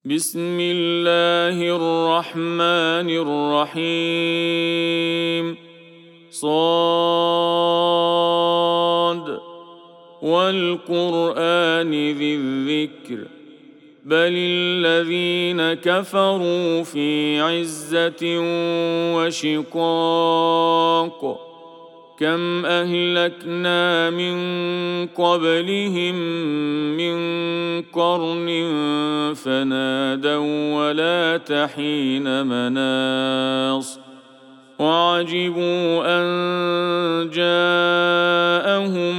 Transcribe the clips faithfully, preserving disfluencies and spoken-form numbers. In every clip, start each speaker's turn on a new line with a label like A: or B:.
A: بسم الله الرحمن الرحيم صاد والقرآن ذي الذكر بل الذين كفروا في عزة وشقاق كم أهلكنا من قبلهم من قرن فنادوا ولا تحين مناص وعجبوا أن جاءهم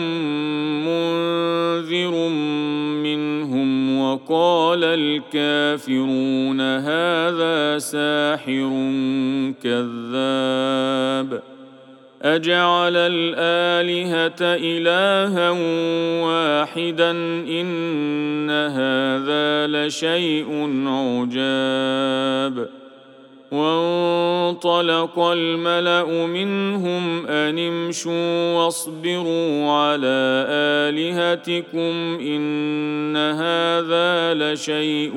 A: منذر منهم وقال الكافرون هذا ساحر كذاب أجعل الآلهة إلها واحدا إن هذا لشيء عجاب وانطلق الملأ منهم أن امشوا واصبروا على آلهتكم إن هذا لشيء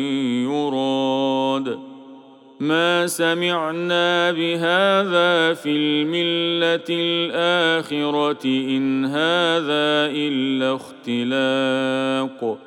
A: يراد ما سمعنا بهذا في الملة الآخرة إن هذا إلا اختلاق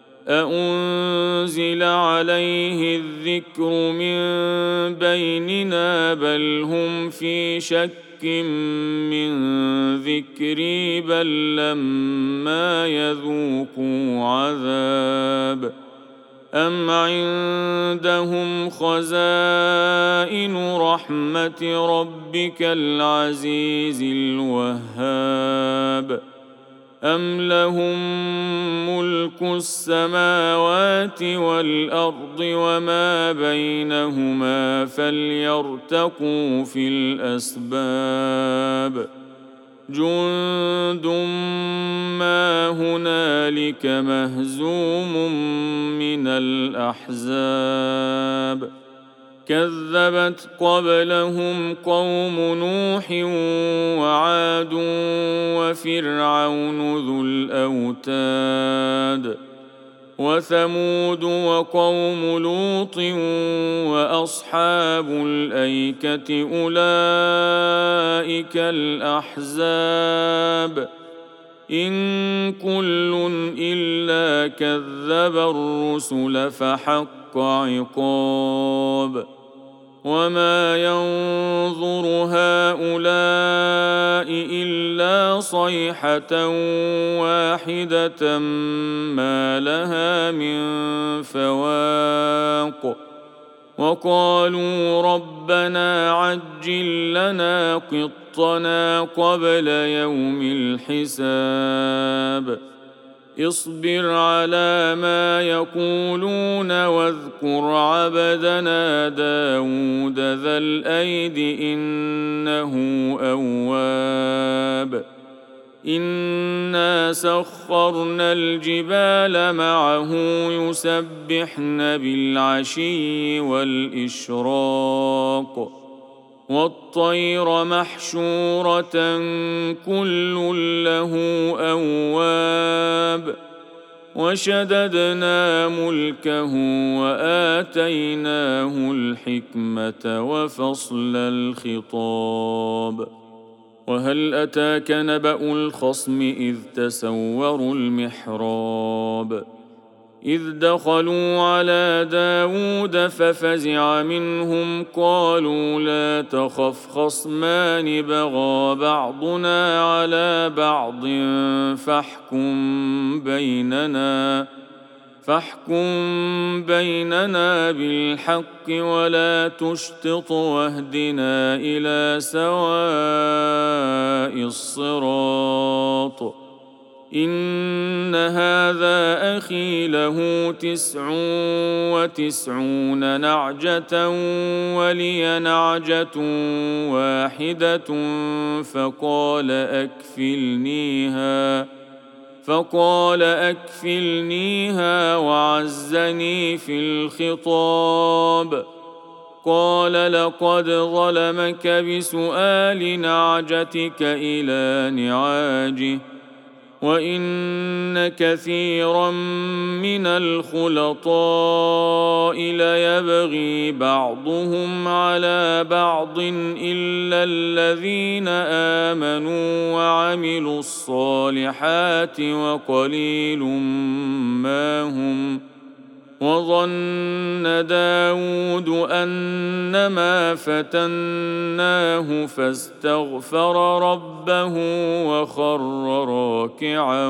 A: أأنزل عليه الذكر من بيننا بل هم في شك من ذكري بل لما يذوقوا عذاب أم عندهم خزائن رحمة ربك العزيز الوهاب أم لهم ملك السماوات والأرض وما بينهما فليرتقوا في الأسباب جند ما هنالك مهزوم من الأحزاب كذبت قبلهم قوم نوح وعاد وفرعون ذو الأوتاد وثمود وقوم لوط وأصحاب الأيكة أولئك الأحزاب إن كل إلا كذب الرسل فحق عقاب وما ينظر هؤلاء إلا صيحة واحدة ما لها من فواق وقالوا ربنا عجل لنا قطنا قبل يوم الحساب اصبر على ما يقولون واذكر عبدنا داود ذا الأيد إنه أواب إنا سخرنا الجبال معه يسبحن بالعشي والإشراق والطير محشورة كل له أواب وشددنا ملكه وآتيناه الحكمة وفصل الخطاب وهل أتاك نبأ الخصم إذ تسوروا المحراب إذ دخلوا على داود ففزع منهم قالوا لا تخف خصمان بغى بعضنا على بعض فاحكم بيننا فاحكم بيننا بالحق ولا تشطط واهدنا إلى سواء الصراط إن هذا أخي له تسع وتسعون نعجة ولي نعجة واحدة فقال أكفلنيها فقال أكفلنيها وعزني في الخطاب قال لقد ظلمك بسؤال نعجتك إلى نعاجه وإن كثيرا من الخلطاء ليبغي بعضهم على بعض إلا الذين آمنوا وعملوا الصالحات وقليل ما هم. وظن داود أنما فتناه فاستغفر ربه وخر راكعا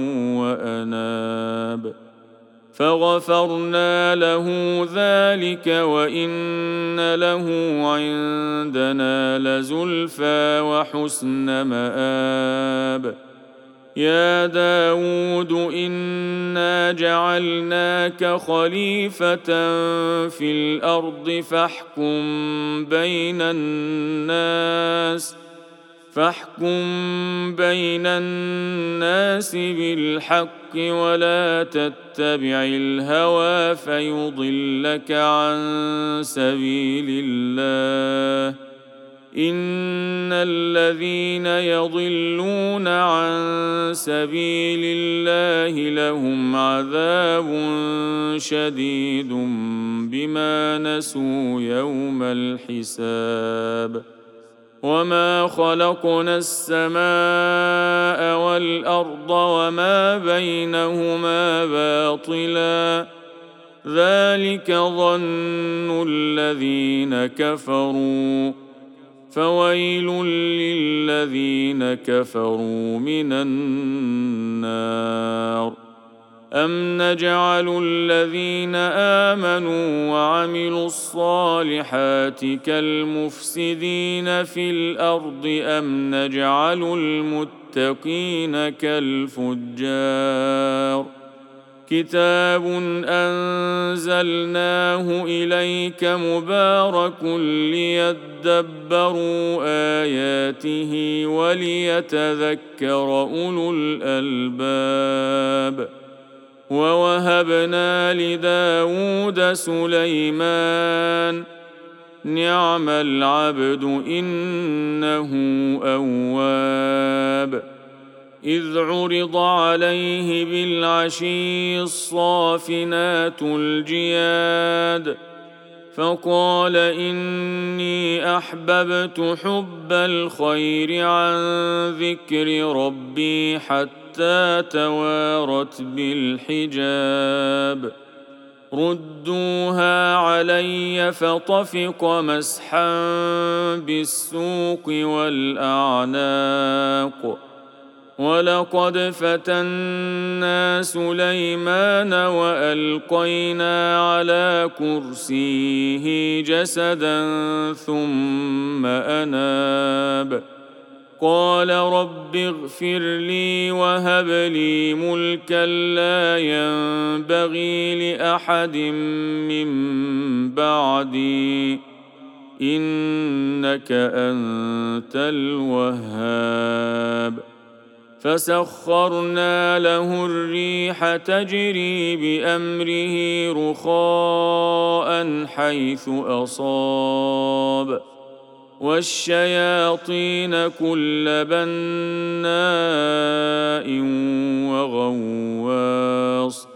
A: وأناب فغفرنا له ذلك وإن له عندنا لزلفى وحسن مآب. يا داود إنا جعلناك خليفة في الأرض فاحكم بين الناس فاحكم بين الناس بالحق ولا تتبع الهوى فيضلك عن سبيل الله. إن الذين يضلون عن سبيل الله لهم عذاب شديد بما نسوا يوم الحساب. وما خلقنا السماء والأرض وما بينهما باطلا ذلك ظن الذين كفروا فويل للذين كفروا من النار. أم نجعل الذين آمنوا وعملوا الصالحات كالمفسدين في الأرض أم نجعل المتقين كالفجار. كتاب أنزلناه إليك مبارك ليدبروا آياته وليتذكر أولو الألباب. ووهبنا لداود سليمان نعم العبد إنه أواب. إذ عرض عليه بالعشي الصافنات الجياد فقال إني أحببت حب الخير عن ذكر ربي حتى توارت بالحجاب. ردوها علي فطفق مسحا بالسوق والأعناق. ولقد فتنا سليمان وألقينا على كرسيه جسدا ثم أناب. قال رب اغفر لي وهب لي ملكا لا ينبغي لأحد من بعدي إنك أنت الوهاب. فسخرنا له الريح تجري بأمره رخاء حيث أصاب والشياطين كل بناء وغواص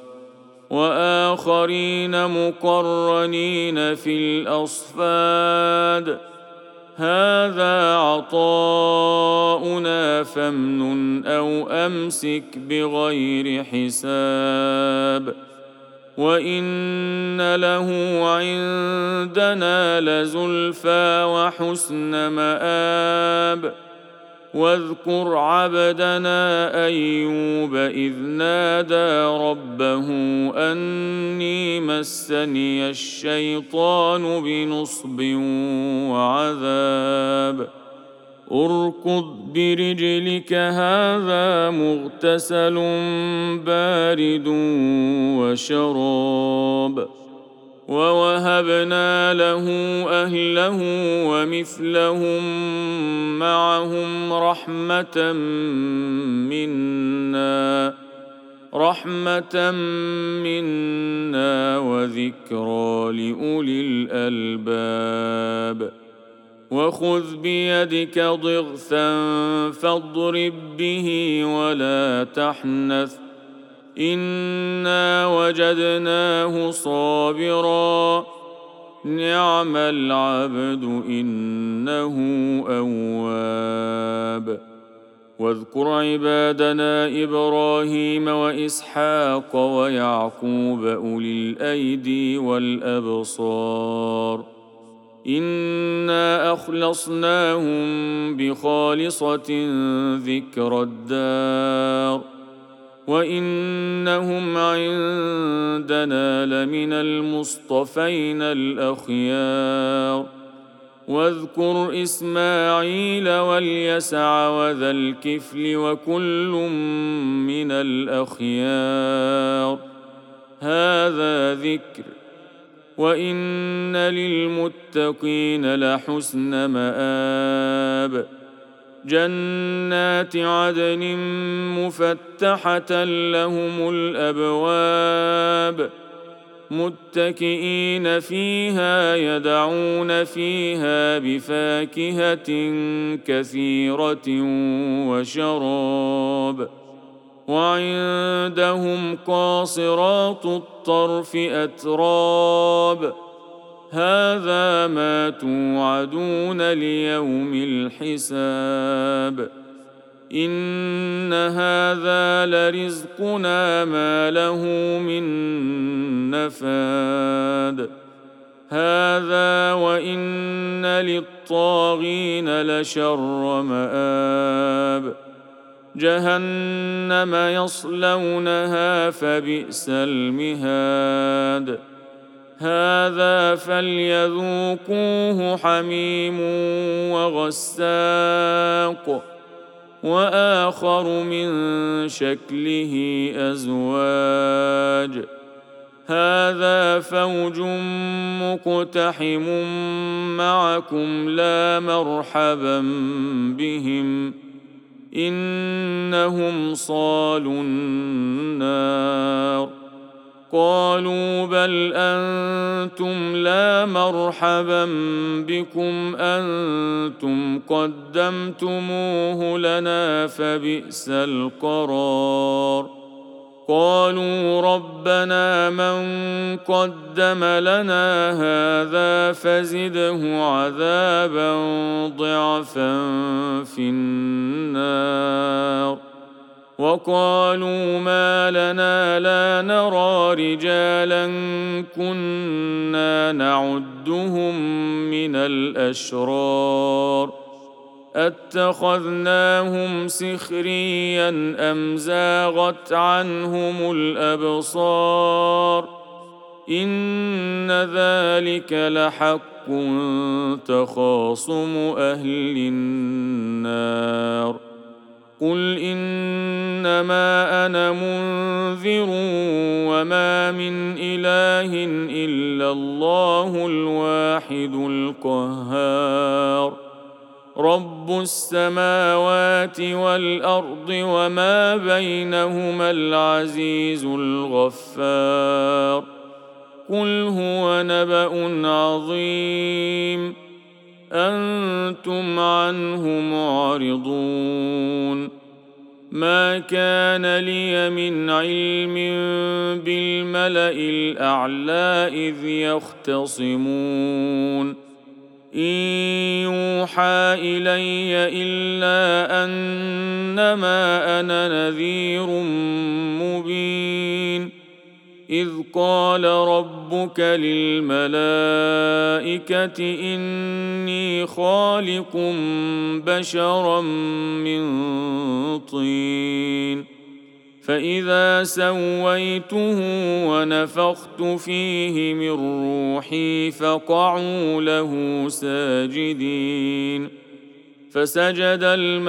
A: وآخرين مقرنين في الأصفاد. هذا عطاؤنا فامنن أو أمسك بغير حساب. وإن له عندنا لزلفى وحسن مآب. واذكر عبدنا أيوب إذ نادى ربه أني مسني الشيطان بنصب وعذاب. اركض برجلك هذا مغتسل بارد وشراب. ووهبنا له أهله ومثلهم معهم رحمة منا رحمة منا وذكرى لأولي الألباب. وخذ بيدك ضغثا فاضرب به ولا تحنث إنا وجدناه صابرا نعم العبد إنه أواب. واذكر عبادنا إبراهيم وإسحاق ويعقوب أولي الأيدي والأبصار إنا أخلصناهم بخالصة ذكر الدار وإنهم عندنا لمن المصطفين الأخيار. واذكر إسماعيل واليسع وذا الكفل وكل من الأخيار هذا ذكر وإن للمتقين لحسن مآب جنات عدن مفتحة لهم الأبواب متكئين فيها يدعون فيها بفاكهة كثيرة وشراب وعندهم قاصرات الطرف أتراب هذا ما توعدون ليوم الحساب إن هذا لرزقنا ما له من نفاد هذا وإن للطاغين لشر مآب جهنم يصلونها فبئس المهاد هذا فليذوقوه حميم وغساق وآخر من شكله أزواج هذا فوج مقتحم معكم لا مرحبا بهم إنهم صالوا النار قالوا بل أنتم لا مرحبا بكم أنتم قدمتموه لنا فبئس القرار قالوا ربنا من قدم لنا هذا فزده عذابا ضعفا في النار وقالوا ما لنا لا نرى رجالا كنا نعدهم من الأشرار أتخذناهم سخريا أم زاغت عنهم الأبصار إن ذلك لحق تخاصم أهل النار قل إنما أنا منذر وما من إله إلا الله الواحد القهار رب السماوات والأرض وما بينهما العزيز الغفار قل هو نبأ عظيم أنتم عنه معرضون ما كان لي من علم بالملأ الأعلى إذ يختصمون إن يوحى إلي إلا أنما أنا نذير مبين إذ قال ربك للملائكة إني خالق بشرا من طين فإذا سويته ونفخت فيه من روحي فقعوا له ساجدين فسجد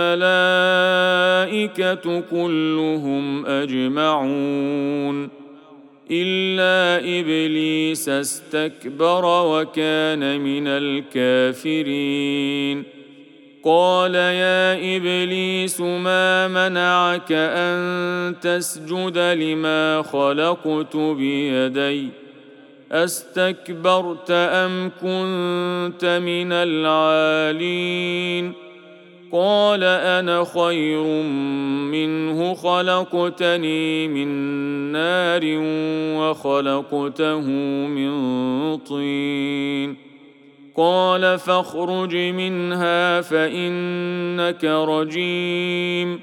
A: الملائكة كلهم أجمعون إلا إبليس استكبر وكان من الكافرين قال يا إبليس ما منعك أن تسجد لما خلقت بيدي أستكبرت أم كنت من العالين قال أنا خير منه خلقتني من نار وخلقته من طين قال فاخرج منها فإنك رجيم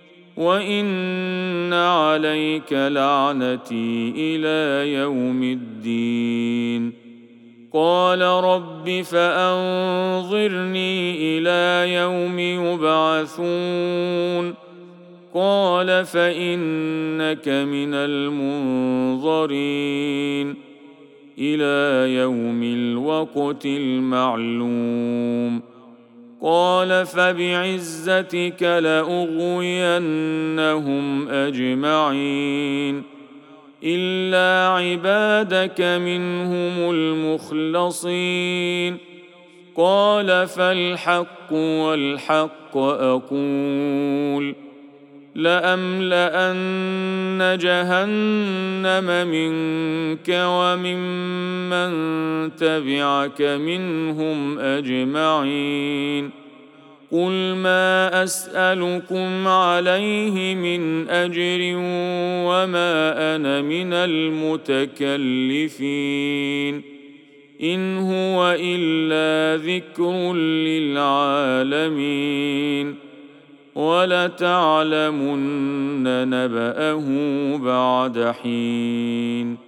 A: وإن عليك لعنتي إلى يوم الدين قال رب فأنظرني إلى يوم يبعثون قال فإنك من المنظرين إلى يوم الوقت المعلوم قال فبعزتك لأغوينهم أجمعين إلا عبادك منهم المخلصين قال فالحق والحق أقول لأملأن جهنم منك وممن تبعك منهم أجمعين قل ما أسألكم عليه من أجر وما أنا من المتكلفين إن هو إلا ذكر للعالمين ولتعلمن نبأه بعد حين